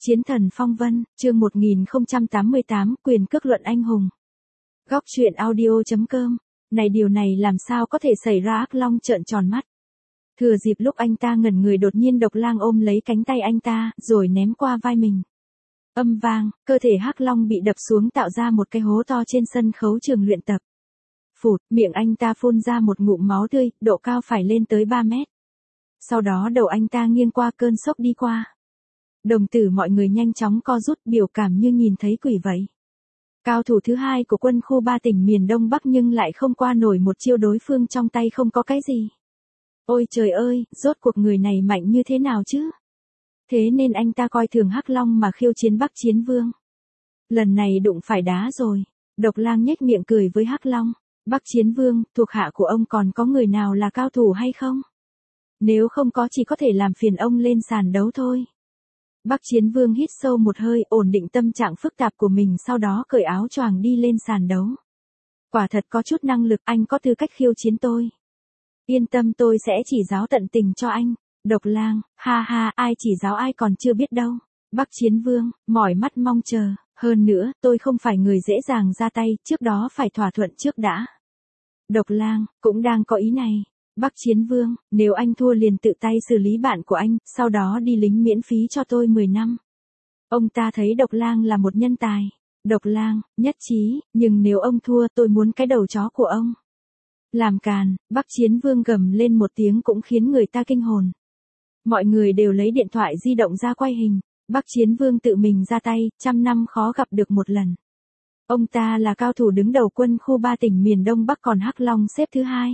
Chiến thần phong vân, chương 1088, quyền cước luận anh hùng. Góc truyện audio.com. Này điều này làm sao có thể xảy ra? Hắc Long trợn tròn mắt. Thừa dịp lúc anh ta ngẩn người, đột nhiên Độc Lang ôm lấy cánh tay anh ta, rồi ném qua vai mình. Âm vang, cơ thể Hắc Long bị đập xuống, tạo ra một cái hố to trên sân khấu trường luyện tập. Phụt, miệng anh ta phun ra một ngụm máu tươi, độ cao phải lên tới 3 mét. Sau đó đầu anh ta nghiêng qua, cơn sốc đi qua. Đồng tử mọi người nhanh chóng co rút, biểu cảm như nhìn thấy quỷ vậy. Cao thủ thứ hai của quân khu 3 tỉnh miền Đông Bắc nhưng lại không qua nổi một chiêu, đối phương trong tay không có cái gì. Ôi trời ơi, rốt cuộc người này mạnh như thế nào chứ? Thế nên anh ta coi thường Hắc Long mà khiêu chiến Bắc Chiến Vương. Lần này đụng phải đá rồi. Độc Lang nhếch miệng cười với Hắc Long. Bắc Chiến Vương, thuộc hạ của ông còn có người nào là cao thủ hay không? Nếu không có chỉ có thể làm phiền ông lên sàn đấu thôi. Bắc Chiến Vương hít sâu một hơi, ổn định tâm trạng phức tạp của mình, sau đó cởi áo choàng đi lên sàn đấu. Quả thật có chút năng lực, anh có tư cách khiêu chiến tôi. Yên tâm, tôi sẽ chỉ giáo tận tình cho anh. Độc Lang, ha ha, ai chỉ giáo ai còn chưa biết đâu. Bắc Chiến Vương, mỏi mắt mong chờ. Hơn nữa, tôi không phải người dễ dàng ra tay, trước đó phải thỏa thuận trước đã. Độc Lang, cũng đang có ý này. Bắc Chiến Vương, nếu anh thua liền tự tay xử lý bạn của anh, sau đó đi lính miễn phí cho tôi 10 năm. Ông ta thấy Độc Lang là một nhân tài. Độc Lang, nhất trí, nhưng nếu ông thua tôi muốn cái đầu chó của ông. Làm càn, Bắc Chiến Vương gầm lên một tiếng cũng khiến người ta kinh hồn. Mọi người đều lấy điện thoại di động ra quay hình. Bắc Chiến Vương tự mình ra tay, 100 năm khó gặp được một lần. Ông ta là cao thủ đứng đầu quân khu 3 tỉnh miền Đông Bắc, còn Hắc Long xếp thứ hai.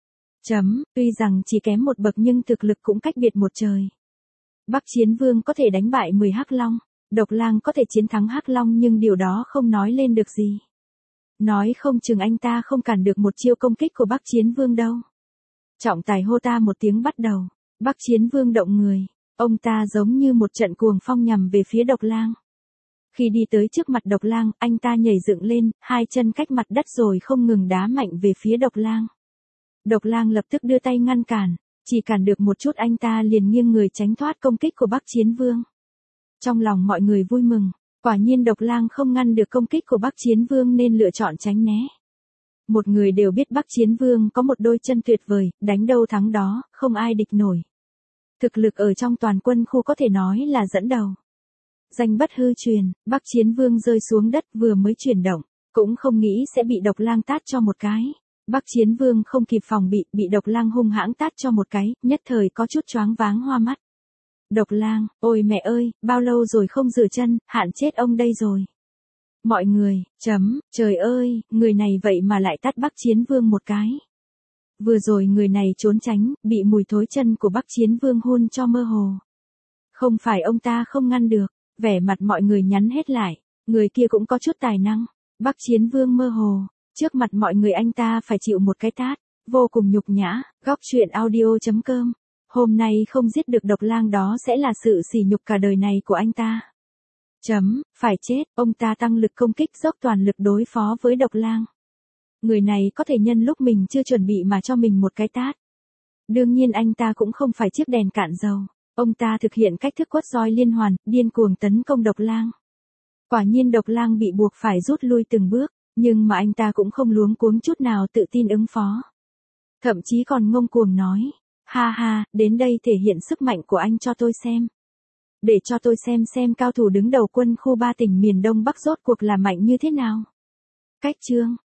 Tuy rằng chỉ kém một bậc nhưng thực lực cũng cách biệt một trời. Bắc Chiến Vương có thể đánh bại 10 Hắc Long, Độc Lang có thể chiến thắng Hắc Long, nhưng điều đó không nói lên được gì. Nói không chừng anh ta không cản được một chiêu công kích của Bắc Chiến Vương đâu. Trọng tài hô ta một tiếng bắt đầu. Bắc Chiến Vương động người, ông ta giống như một trận cuồng phong nhằm về phía Độc Lang. Khi đi tới trước mặt Độc Lang, anh ta nhảy dựng lên, hai chân cách mặt đất rồi không ngừng đá mạnh về phía Độc Lang. Độc Lang lập tức đưa tay ngăn cản, chỉ cản được một chút anh ta liền nghiêng người tránh thoát công kích của Bắc Chiến Vương. Trong lòng mọi người vui mừng, quả nhiên Độc Lang không ngăn được công kích của Bắc Chiến Vương nên lựa chọn tránh né. Một người đều biết Bắc Chiến Vương có một đôi chân tuyệt vời, đánh đâu thắng đó, không ai địch nổi. Thực lực ở trong toàn quân khu có thể nói là dẫn đầu. Danh bất hư truyền, Bắc Chiến Vương rơi xuống đất vừa mới chuyển động, cũng không nghĩ sẽ bị Độc Lang tát cho một cái. Bắc Chiến Vương không kịp phòng bị Độc Lang hung hãng tát cho một cái, nhất thời có chút choáng váng hoa mắt. Độc Lang, ôi mẹ ơi, bao lâu rồi không rửa chân, hạn chết ông đây rồi. Mọi người, trời ơi, người này vậy mà lại tát Bắc Chiến Vương một cái. Vừa rồi người này trốn tránh, bị mùi thối chân của Bắc Chiến Vương hôn cho mơ hồ. Không phải ông ta không ngăn được, vẻ mặt mọi người nhắn hết lại, người kia cũng có chút tài năng. Bắc Chiến Vương mơ hồ, trước mặt mọi người anh ta phải chịu một cái tát, vô cùng nhục nhã. Góc truyện audio.com. Hôm nay không giết được Độc Lang đó sẽ là sự sỉ nhục cả đời này của anh ta. Phải chết, ông ta tăng lực công kích, dốc toàn lực đối phó với Độc Lang. Người này có thể nhân lúc mình chưa chuẩn bị mà cho mình một cái tát. Đương nhiên anh ta cũng không phải chiếc đèn cạn dầu. Ông ta thực hiện cách thức quất roi liên hoàn, điên cuồng tấn công Độc Lang. Quả nhiên Độc Lang bị buộc phải rút lui từng bước, nhưng mà anh ta cũng không luống cuống chút nào, tự tin ứng phó. Thậm chí còn ngông cuồng nói, ha ha, đến đây thể hiện sức mạnh của anh cho tôi xem. Để cho tôi xem cao thủ đứng đầu quân khu 3 tỉnh miền Đông Bắc rốt cuộc là mạnh như thế nào. Cách chương